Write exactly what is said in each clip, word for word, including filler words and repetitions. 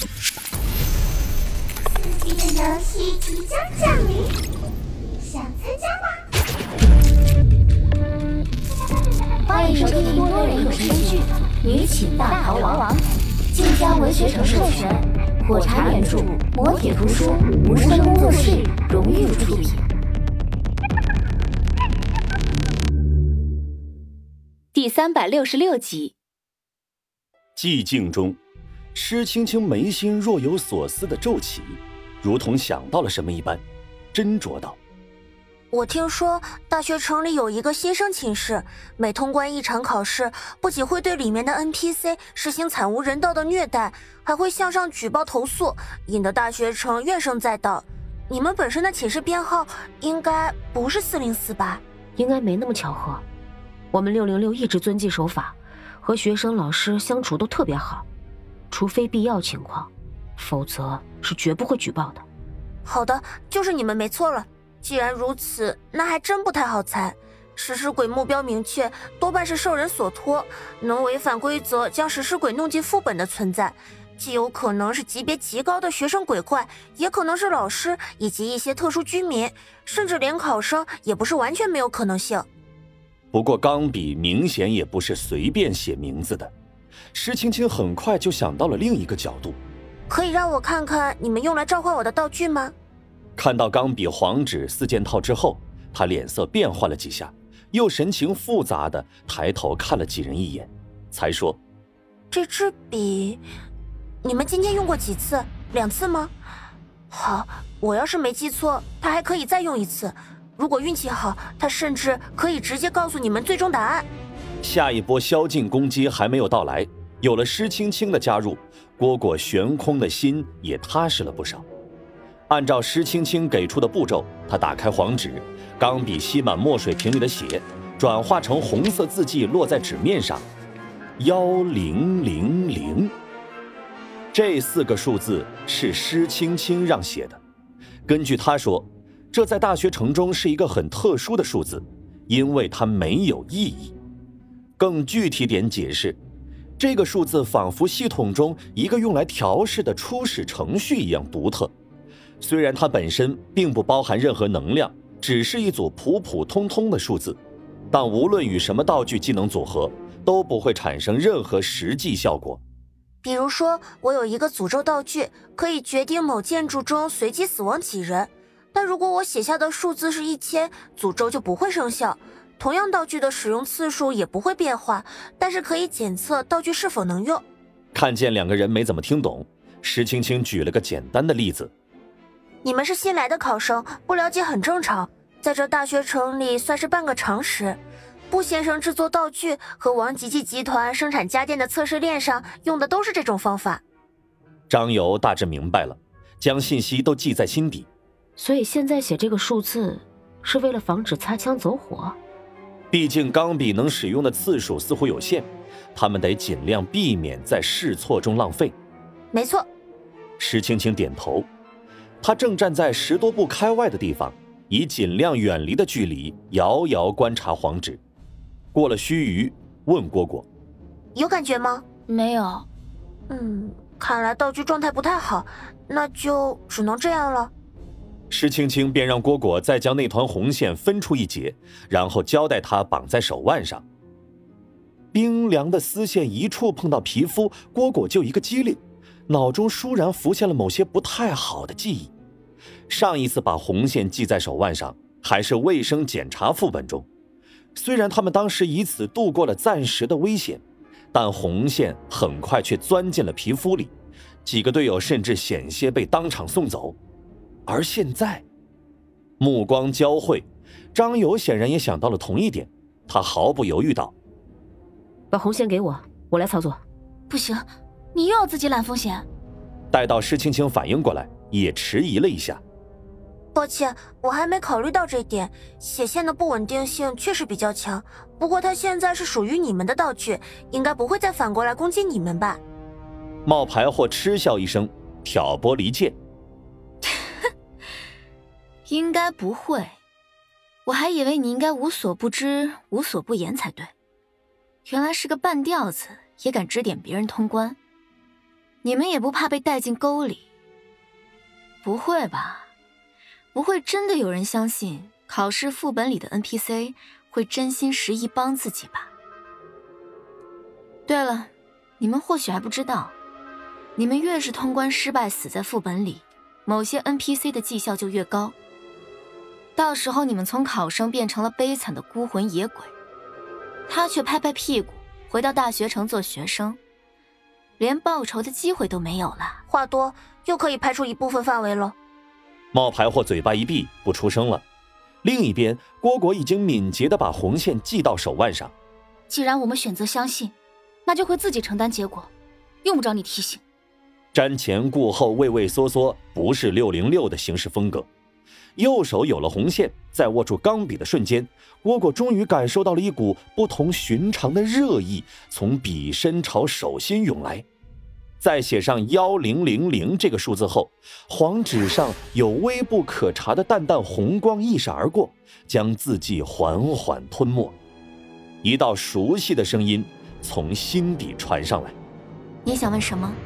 刺激的游戏即将降临，想参加吗？ 欢迎收听多人有声剧《女寝大逃亡》，晋江文学城授权，火柴原著，磨铁图书，无声工作室荣誉出品。 第三百六十六集。 寂静中，施青青眉心若有所思地皱起，如同想到了什么一般，斟酌道： 我听说大学城里有一个新生寝室，每通关一场考试，不仅会对里面的 N P C 实行惨无人道的虐待，还会向上举报投诉，引得大学城怨声载道。你们本身的寝室编号应该不是四零四吧？ 应该没那么巧合。我们六零六一直遵纪守法，和学生老师相处都特别好，除非必要情况，否则是绝不会举报的。 好的，就是你们没错了。既然如此，那还真不太好猜。食尸鬼目标明确，多半是受人所托，能违反规则将食尸鬼弄进副本的存在，既有可能是级别极高的学生鬼怪，也可能是老师以及一些特殊居民，甚至连考生也不是完全没有可能性。 不过钢笔明显也不是随便写名字的，施青青很快就想到了另一个角度。 可以让我看看你们用来召唤我的道具吗？ 看到钢笔黄纸四件套之后，他脸色变化了几下，又神情复杂地抬头看了几人一眼，才说： 这支笔你们今天用过几次？两次吗？好，我要是没记错，它还可以再用一次，如果运气好，它甚至可以直接告诉你们最终答案。 下一波宵禁攻击还没有到来，有了施青青的加入，蝈蝈悬空的心也踏实了不少。按照施青青给出的步骤，他打开黄纸，钢笔吸满墨水瓶里的血，转化成红色字迹落在纸面上，一零零零。这四个数字是施青青让写的。根据他说，这在大学城中是一个很特殊的数字，因为它没有意义。更具体点解释，这个数字仿佛系统中一个用来调试的初始程序一样独特。虽然它本身并不包含任何能量，只是一组普普通通的数字，但无论与什么道具技能组合，都不会产生任何实际效果。 比如说，我有一个诅咒道具，可以决定某建筑中随机死亡几人，但如果我写下的数字是一千，诅咒就不会生效。同样道具的使用次数也不会变化，但是可以检测道具是否能用。 看见两个人没怎么听懂，施青青举了个简单的例子。 你们是新来的考生，不了解很正常，在这大学城里算是半个常识。布先生制作道具和王吉吉集团生产家电的测试链上用的都是这种方法。 张游大致明白了，将信息都记在心底。 所以现在写这个数字是为了防止擦枪走火？ 毕竟钢笔能使用的次数似乎有限，他们得尽量避免在试错中浪费。 没错。 施青青点头，他正站在十多步开外的地方，以尽量远离的距离遥遥观察黄纸。过了须臾，问蝈蝈： 有感觉吗？ 没有。 嗯，看来道具状态不太好，那就只能这样了。 施青青便让蝈蝈再将那团红线分出一截，然后交代他绑在手腕上。冰凉的丝线一触碰到皮肤，蝈蝈就一个机灵，脑中倏然浮现了某些不太好的记忆。上一次把红线系在手腕上，还是卫生检查副本中。虽然他们当时以此度过了暂时的危险，但红线很快却钻进了皮肤里，几个队友甚至险些被当场送走。而现在，目光交汇，张友显然也想到了同一点，他毫不犹豫道： 把红线给我，我来操作。 不行，你又要自己揽风险。 待到施青青反应过来，也迟疑了一下。 抱歉，我还没考虑到这点，血线的不稳定性确实比较强，不过它现在是属于你们的道具，应该不会再反过来攻击你们吧。 冒牌货嗤笑一声，挑拨离间。 应该不会，我还以为你应该无所不知无所不言才对，原来是个半吊子，也敢指点别人通关。 你们也不怕被带进沟里？不会吧？不会真的有人相信考试副本里的 N P C 会真心实意帮自己吧？对了，你们或许还不知道，你们越是通关失败死在副本里，某些 N P C 的绩效就越高。到时候你们从考生变成了悲惨的孤魂野鬼，他却拍拍屁股回到大学城做学生，连报仇的机会都没有了。 话多，又可以排除一部分范围了。 冒牌货嘴巴一闭，不出声了。另一边，蝈蝈已经敏捷地把红线系到手腕上。 既然我们选择相信，那就会自己承担结果，用不着你提醒。 瞻前顾后，畏畏缩缩，不是六零六的行事风格。右手有了红线，在握住钢笔的瞬间，蝈蝈终于感受到了一股不同寻常的热意从笔身朝手心涌来。在写上一零零零这个数字后，黄纸上有微不可察的淡淡红光一闪而过，将字迹缓缓吞没。一道熟悉的声音从心底传上来。 你想问什么？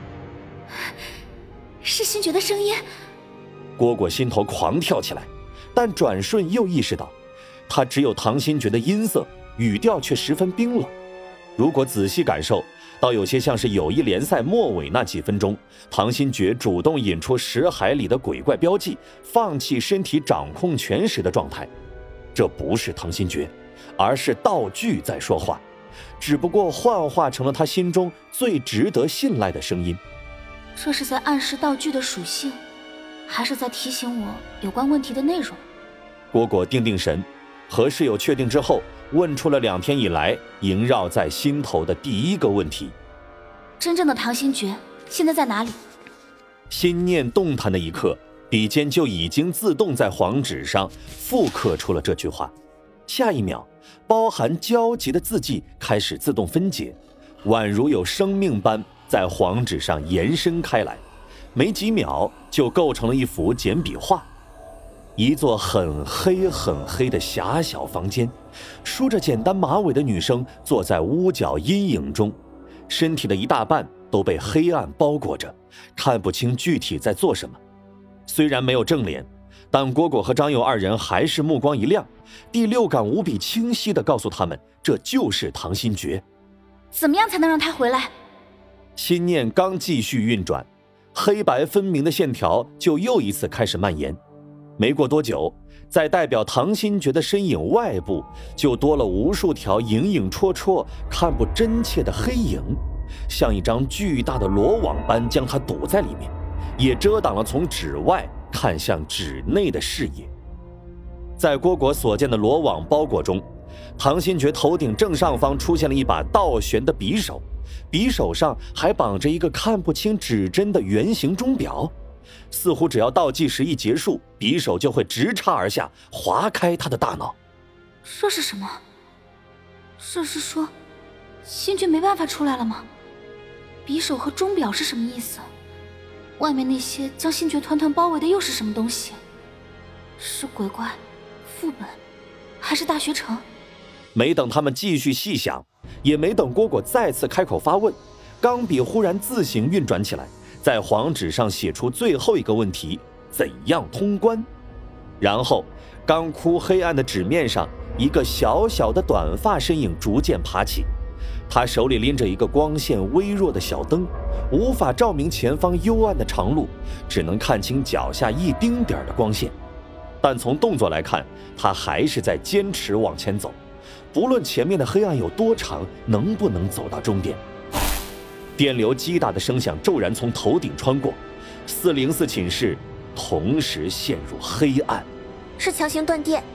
是星爵的声音。 蝈蝈心头狂跳起来，但转瞬又意识到，他只有唐新觉的音色，语调却十分冰冷。如果仔细感受，倒有些像是友谊联赛末尾那几分钟，唐新觉主动引出识海里的鬼怪标记，放弃身体掌控权时的状态。这不是唐新觉，而是道具在说话，只不过幻化成了他心中最值得信赖的声音。 这是在暗示道具的属性，还是在提醒我有关问题的内容？ 蝈蝈定定神，和室友确定之后，问出了两天以来萦绕在心头的第一个问题： 真正的唐新觉现在在哪里？ 心念动弹的一刻，笔尖就已经自动在黄纸上复刻出了这句话。下一秒，包含焦急的字迹开始自动分解，宛如有生命般在黄纸上延伸开来，没几秒就构成了一幅简笔画。一座很黑很黑的狭小房间，梳着简单马尾的女生坐在屋角阴影中，身体的一大半都被黑暗包裹着，看不清具体在做什么。虽然没有正脸，但蝈蝈和张佑二人还是目光一亮，第六感无比清晰地告诉他们，这就是唐新觉。 怎么样才能让他回来？ 心念刚继续运转，黑白分明的线条就又一次开始蔓延。没过多久，在代表唐新觉的身影外部，就多了无数条影影绰绰、看不真切的黑影，像一张巨大的罗网般将它堵在里面，也遮挡了从纸外看向纸内的视野。在蝈蝈所见的罗网包裹中，唐新觉头顶正上方出现了一把倒悬的匕首，匕首上还绑着一个看不清指针的圆形钟表，似乎只要倒计时一结束，匕首就会直插而下，划开他的大脑。 这是什么？这是说星爵没办法出来了吗？匕首和钟表是什么意思？外面那些将星爵团团包围的又是什么东西？是鬼怪、副本，还是大学城？ 没等他们继续细想，也没等蝈蝈再次开口发问，钢笔忽然自行运转起来，在黄纸上写出最后一个问题：怎样通关？然后干枯黑暗的纸面上，一个小小的短发身影逐渐爬起，他手里拎着一个光线微弱的小灯，无法照明前方幽暗的长路，只能看清脚下一丁点的光线。但从动作来看，他还是在坚持往前走，不论前面的黑暗有多长，能不能走到终点。电流击打的声响骤然从头顶穿过，四零四寝室同时陷入黑暗。 是强行断电。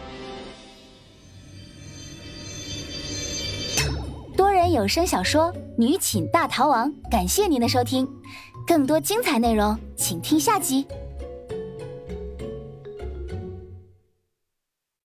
多人有声小说《女寝大逃亡》，感谢您的收听，更多精彩内容请听下集。